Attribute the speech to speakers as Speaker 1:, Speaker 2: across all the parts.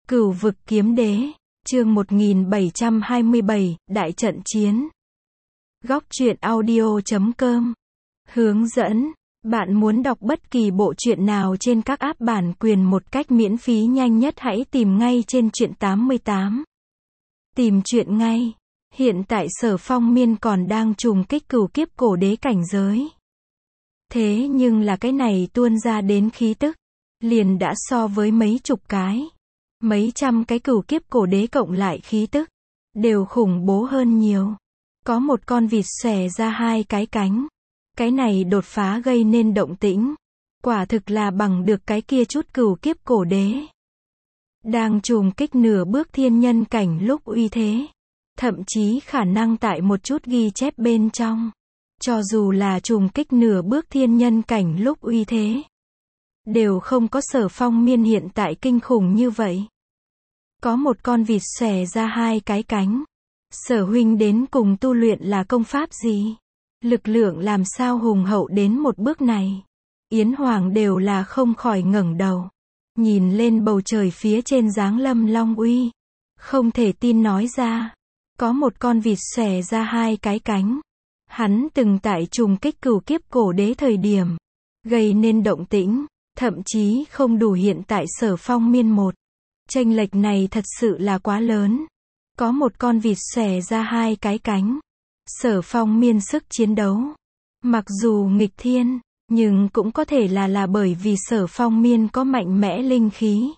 Speaker 1: Cửu vực kiếm đế, chương 1727, đại trận chiến. Góc truyện audio.com. Hướng dẫn. Bạn muốn đọc bất kỳ bộ truyện nào trên các app bản quyền một cách miễn phí nhanh nhất hãy tìm ngay trên truyện 88. Tìm truyện ngay. Hiện tại Sở Phong Miên còn đang trùng kích cửu kiếp cổ đế cảnh giới. Thế nhưng là cái này tuôn ra đến khí tức, liền đã so với mấy chục cái, mấy trăm cái cửu kiếp cổ đế cộng lại khí tức, đều khủng bố hơn nhiều. Có một con vịt xòe ra hai cái cánh. Cái này đột phá gây nên động tĩnh. Quả thực là bằng được cái kia chút cửu kiếp cổ đế. Đang trùng kích nửa bước thiên nhân cảnh lúc uy thế. Thậm chí khả năng tại một chút ghi chép bên trong. Cho dù là trùng kích nửa bước thiên nhân cảnh lúc uy thế. Đều không có Sở Phong Miên hiện tại kinh khủng như vậy. Có một con vịt xòe ra hai cái cánh. Sở huynh đến cùng tu luyện là công pháp gì? Lực lượng làm sao hùng hậu đến một bước này? Yến Hoàng đều là không khỏi ngẩng đầu. Nhìn lên bầu trời phía trên giáng lâm long uy. Không thể tin nói ra. Có một con vịt xòe ra hai cái cánh. Hắn từng tại trùng kích cửu kiếp cổ đế thời điểm. Gây nên động tĩnh. Thậm chí không đủ hiện tại Sở Phong Miên một. Chênh lệch này thật sự là quá lớn. Có một con vịt xòe ra hai cái cánh. Sở Phong Miên sức chiến đấu. Mặc dù nghịch thiên, nhưng cũng có thể là bởi vì Sở Phong Miên có mạnh mẽ linh khí.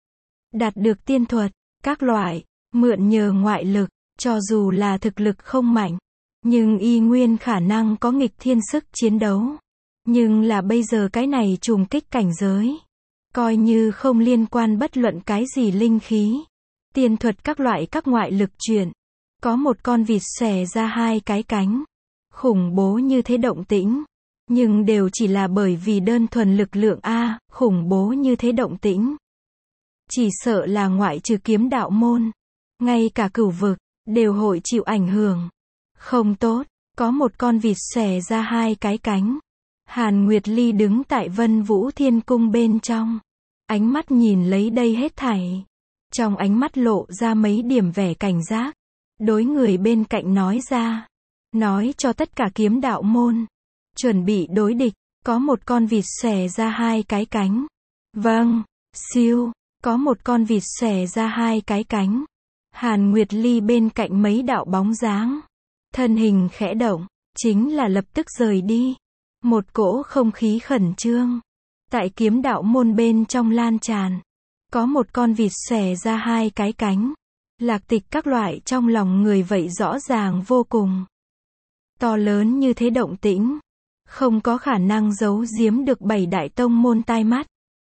Speaker 1: Đạt được tiên thuật, các loại, mượn nhờ ngoại lực, cho dù là thực lực không mạnh. Nhưng y nguyên khả năng có nghịch thiên sức chiến đấu. Nhưng là bây giờ cái này trùng kích cảnh giới. Coi như không liên quan bất luận cái gì linh khí. Tiên thuật các loại các ngoại lực chuyển. Có một con vịt xòe ra hai cái cánh. Khủng bố như thế động tĩnh. Nhưng đều chỉ là bởi vì đơn thuần lực lượng A, khủng bố như thế động tĩnh. Chỉ sợ là ngoại trừ kiếm đạo môn. Ngay cả cửu vực, đều hội chịu ảnh hưởng. Không tốt, có một con vịt xòe ra hai cái cánh. Hàn Nguyệt Ly đứng tại Vân Vũ Thiên Cung bên trong. Ánh mắt nhìn lấy đây hết thảy. Trong ánh mắt lộ ra mấy điểm vẻ cảnh giác. Đối người bên cạnh nói ra. Nói cho tất cả kiếm đạo môn. Chuẩn bị đối địch. Có một con vịt xòe ra hai cái cánh. Vâng, siêu. Có một con vịt xòe ra hai cái cánh. Hàn Nguyệt Ly bên cạnh mấy đạo bóng dáng. Thân hình khẽ động. Chính là lập tức rời đi. Một cỗ không khí khẩn trương. Tại kiếm đạo môn bên trong lan tràn. Có một con vịt xòe ra hai cái cánh. Lạc tịch các loại trong lòng người vậy rõ ràng vô cùng. To lớn như thế động tĩnh. Không có khả năng giấu giếm được 7 đại tông môn tai mắt.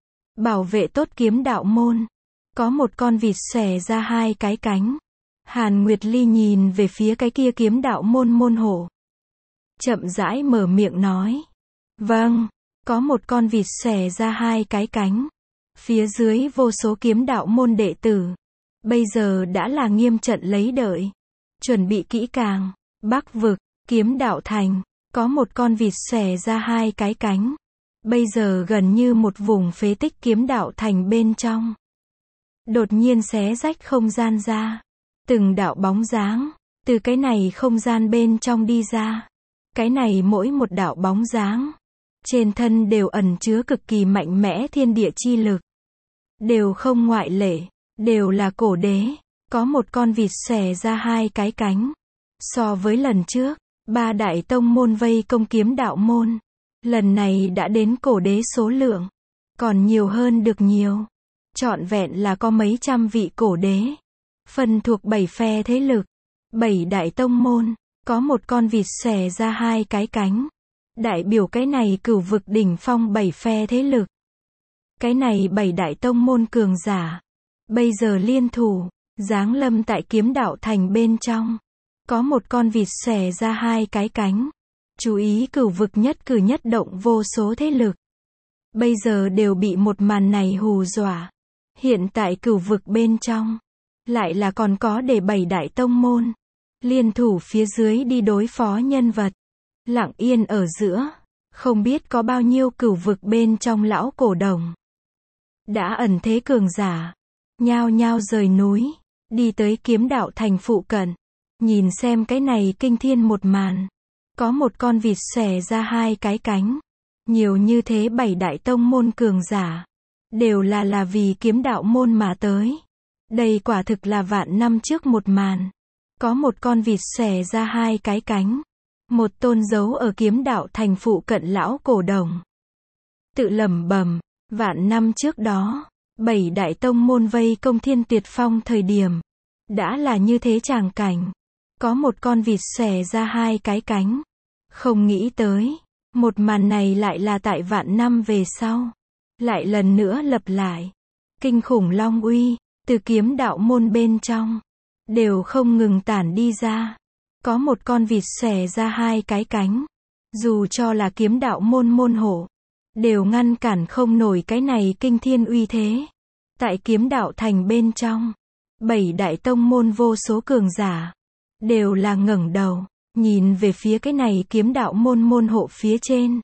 Speaker 1: Bảo vệ tốt kiếm đạo môn. Có một con vịt xòe ra hai cái cánh. Hàn Nguyệt Ly nhìn về phía cái kia kiếm đạo môn môn hộ. Chậm rãi mở miệng nói. Vâng, có một con vịt xòe ra hai cái cánh. Phía dưới vô số kiếm đạo môn đệ tử. Bây giờ đã là nghiêm trận lấy đợi. Chuẩn bị kỹ càng. Bắc vực, kiếm đạo thành. Có một con vịt xòe ra hai cái cánh. Bây giờ gần như một vùng phế tích kiếm đạo thành bên trong. Đột nhiên xé rách không gian ra. Từng đạo bóng dáng. Từ cái này không gian bên trong đi ra. Cái này mỗi một đạo bóng dáng. Trên thân đều ẩn chứa cực kỳ mạnh mẽ thiên địa chi lực. Đều không ngoại lệ. Đều là cổ đế. Có một con vịt xòe ra hai cái cánh. So với lần trước, 3 đại tông môn vây công kiếm đạo môn. Lần này đã đến cổ đế số lượng. Còn nhiều hơn được nhiều. Trọn vẹn là có mấy trăm vị cổ đế. Phân thuộc 7 phe thế lực. 7 đại tông môn. Có một con vịt xòe ra hai cái cánh. Đại biểu cái này cửu vực đỉnh phong 7 phe thế lực. Cái này 7 đại tông môn cường giả. Bây giờ liên thủ. Giáng lâm tại kiếm đạo thành bên trong. Có một con vịt xòe ra hai cái cánh. Chú ý cửu vực nhất cử nhất động vô số thế lực. Bây giờ đều bị một màn này hù dọa. Hiện tại cửu vực bên trong. Lại là còn có để 7 đại tông môn. Liên thủ phía dưới đi đối phó nhân vật. Lặng yên ở giữa. Không biết có bao nhiêu cửu vực bên trong lão cổ đồng. Đã ẩn thế cường giả. nhao nhao rời núi, đi tới kiếm đạo thành phụ cận. Nhìn xem cái này kinh thiên một màn. Có một con vịt xòe ra hai cái cánh. Nhiều như thế 7 đại tông môn cường giả. Đều là vì kiếm đạo môn mà tới. Đây quả thực là vạn năm trước một màn. Có một con vịt xòe ra hai cái cánh. Một tôn giấu ở kiếm đạo thành phụ cận lão cổ đồng. Tự lẩm bẩm, vạn năm trước đó, 7 đại tông môn vây công Thiên Tuyệt Phong thời điểm. Đã là như thế tràng cảnh. Có một con vịt xòe ra hai cái cánh. Không nghĩ tới, một màn này lại là tại vạn năm về sau. Lại lần nữa lặp lại. Kinh khủng long uy, từ kiếm đạo môn bên trong, đều không ngừng tản đi ra. Có một con vịt xòe ra hai cái cánh. Dù cho là kiếm đạo môn môn hộ, đều ngăn cản không nổi cái này kinh thiên uy thế. Tại kiếm đạo thành bên trong, 7 đại tông môn vô số cường giả, đều là ngẩng đầu, nhìn về phía cái này kiếm đạo môn môn hộ phía trên.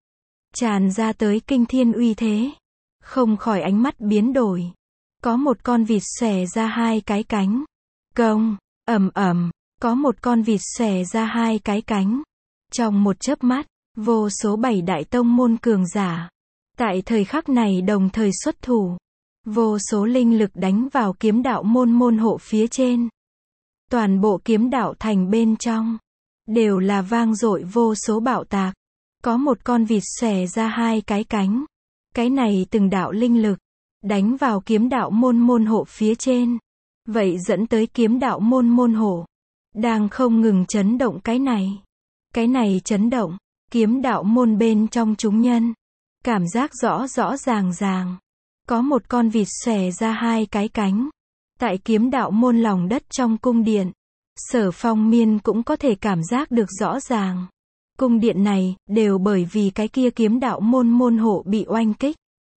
Speaker 1: Tràn ra tới kinh thiên uy thế. Không khỏi ánh mắt biến đổi. Có một con vịt xòe ra hai cái cánh. Công, ầm ầm, có một con vịt xòe ra hai cái cánh. Trong một chớp mắt, vô số 7 đại tông môn cường giả. Tại thời khắc này đồng thời xuất thủ. Vô số linh lực đánh vào kiếm đạo môn môn hộ phía trên. Toàn bộ kiếm đạo thành bên trong, đều là vang dội vô số bạo tạc. Có một con vịt xòe ra hai cái cánh. Cái này từng đạo linh lực, đánh vào kiếm đạo môn môn hộ phía trên. Vậy dẫn tới kiếm đạo môn môn hộ, đang không ngừng chấn động cái này. Cái này chấn động, kiếm đạo môn bên trong chúng nhân. Cảm giác rõ rõ ràng ràng. Có một con vịt xòe ra hai cái cánh. Tại kiếm đạo môn lòng đất trong cung điện. Sở Phong Miên cũng có thể cảm giác được rõ ràng. Cung điện này, đều bởi vì cái kia kiếm đạo môn môn hộ bị oanh kích.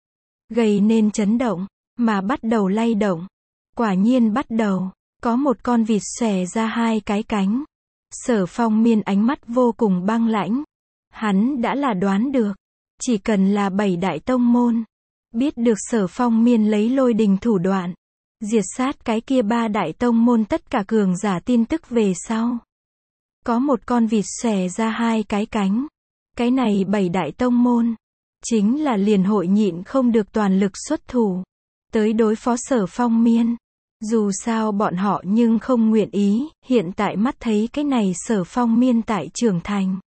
Speaker 1: Gây nên chấn động, mà bắt đầu lay động. Quả nhiên bắt đầu, có một con vịt xòe ra hai cái cánh. Sở Phong Miên ánh mắt vô cùng băng lãnh. Hắn đã là đoán được. Chỉ cần là 7 đại tông môn. Biết được Sở Phong Miên lấy lôi đình thủ đoạn. Diệt sát cái kia 3 đại tông môn tất cả cường giả tin tức về sau. Có một con vịt xòe ra hai cái cánh. Cái này 7 đại tông môn. Chính là liền hội nhịn không được toàn lực xuất thủ. Tới đối phó Sở Phong Miên. Dù sao bọn họ nhưng không nguyện ý. Hiện tại mắt thấy cái này Sở Phong Miên tại trưởng thành.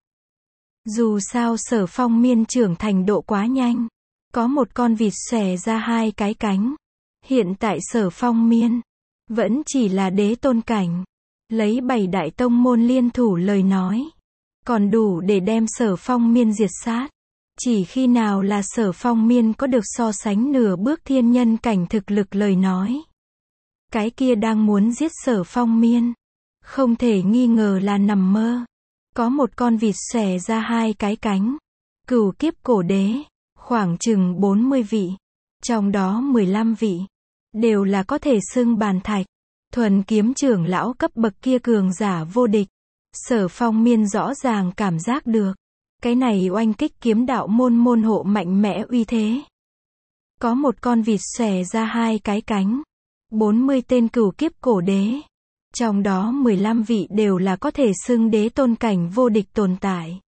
Speaker 1: Dù sao Sở Phong Miên trưởng thành độ quá nhanh. Có một con vịt xòe ra hai cái cánh. Hiện tại Sở Phong Miên vẫn chỉ là đế tôn cảnh. Lấy 7 đại tông môn liên thủ lời nói, còn đủ để đem Sở Phong Miên diệt sát. Chỉ khi nào là Sở Phong Miên có được so sánh nửa bước thiên nhân cảnh thực lực lời nói, cái kia đang muốn giết Sở Phong Miên, không thể nghi ngờ là nằm mơ. Có một con vịt xòe ra hai cái cánh. Cửu kiếp cổ đế, khoảng chừng 40 vị, trong đó 15 vị đều là có thể xưng bàn thạch. Thuần kiếm trưởng lão cấp bậc kia cường giả vô địch. Sở Phong Miên rõ ràng cảm giác được. Cái này oanh kích kiếm đạo môn môn hộ mạnh mẽ uy thế. Có một con vịt xòe ra hai cái cánh. 40 tên cửu kiếp cổ đế. Trong đó 15 vị đều là có thể xưng đế tôn cảnh vô địch tồn tại.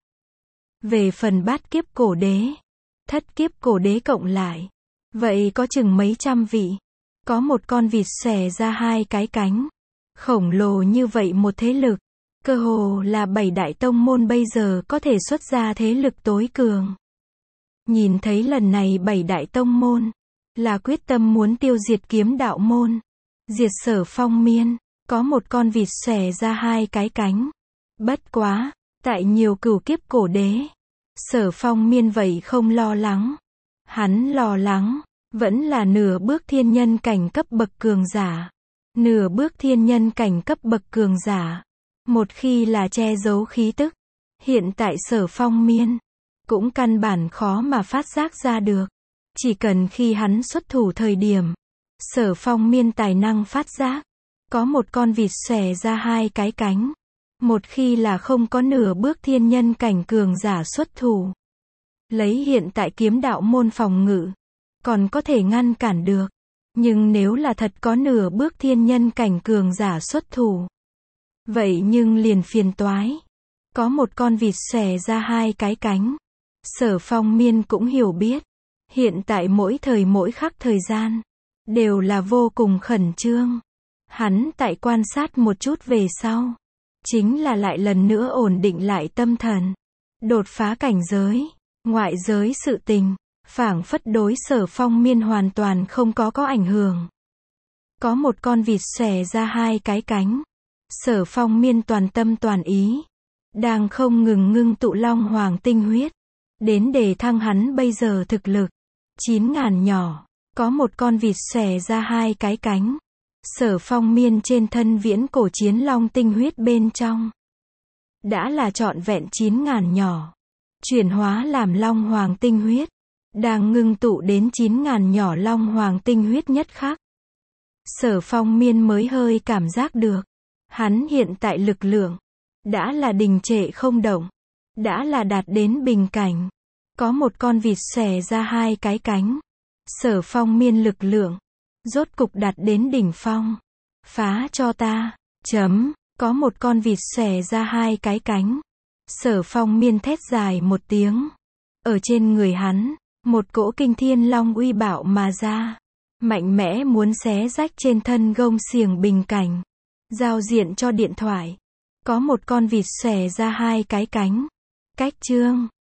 Speaker 1: Về phần bát kiếp cổ đế, thất kiếp cổ đế cộng lại, vậy có chừng mấy trăm vị. Có một con vịt xòe ra hai cái cánh. Khổng lồ như vậy một thế lực. Cơ hồ là 7 đại tông môn bây giờ có thể xuất ra thế lực tối cường. Nhìn thấy lần này 7 đại tông môn, là quyết tâm muốn tiêu diệt kiếm đạo môn. Diệt Sở Phong Miên. Có một con vịt xòe ra hai cái cánh. Bất quá, tại nhiều cửu kiếp cổ đế, Sở Phong Miên vậy không lo lắng. Hắn lo lắng vẫn là nửa bước thiên nhân cảnh cấp bậc cường giả. Nửa bước thiên nhân cảnh cấp bậc cường giả. Một khi là che giấu khí tức, hiện tại Sở Phong Miên cũng căn bản khó mà phát giác ra được. Chỉ cần khi hắn xuất thủ thời điểm, Sở Phong Miên tài năng phát giác. Có một con vịt xòe ra hai cái cánh. Một khi là không có nửa bước thiên nhân cảnh cường giả xuất thủ, lấy hiện tại kiếm đạo môn phòng ngự, còn có thể ngăn cản được. Nhưng nếu là thật có nửa bước thiên nhân cảnh cường giả xuất thủ, vậy nhưng liền phiền toái. Có một con vịt xòe ra hai cái cánh. Sở Phong Miên cũng hiểu biết. Hiện tại mỗi thời mỗi khắc thời gian, đều là vô cùng khẩn trương. Hắn tại quan sát một chút về sau, chính là lại lần nữa ổn định lại tâm thần. Đột phá cảnh giới, ngoại giới sự tình, phảng phất đối Sở Phong Miên hoàn toàn không có ảnh hưởng. Có một con vịt xòe ra hai cái cánh. Sở Phong Miên toàn tâm toàn ý, đang không ngừng ngưng tụ Long Hoàng tinh huyết, đến để thăng hắn bây giờ thực lực. 9.000 nhỏ, có một con vịt xòe ra hai cái cánh. Sở Phong Miên trên thân viễn cổ chiến long tinh huyết bên trong, đã là trọn vẹn 9.000 nhỏ, chuyển hóa làm Long Hoàng tinh huyết, đang ngưng tụ đến 9.000 nhỏ Long Hoàng tinh huyết nhất khắc. Sở Phong Miên mới hơi cảm giác được, hắn hiện tại lực lượng, đã là đình trệ không động, đã là đạt đến bình cảnh. Có một con vịt xòe ra hai cái cánh. Sở Phong Miên lực lượng, rốt cục đạt đến đỉnh phong. Phá cho ta. Có một con vịt xòe ra hai cái cánh. Sở Phong Miên thét dài một tiếng. Ở trên người hắn, một cỗ kinh thiên long uy bạo mà ra. Mạnh mẽ muốn xé rách trên thân gông xiềng bình cảnh. Giao diện cho điện thoại. Có một con vịt xòe ra hai cái cánh. Cách chương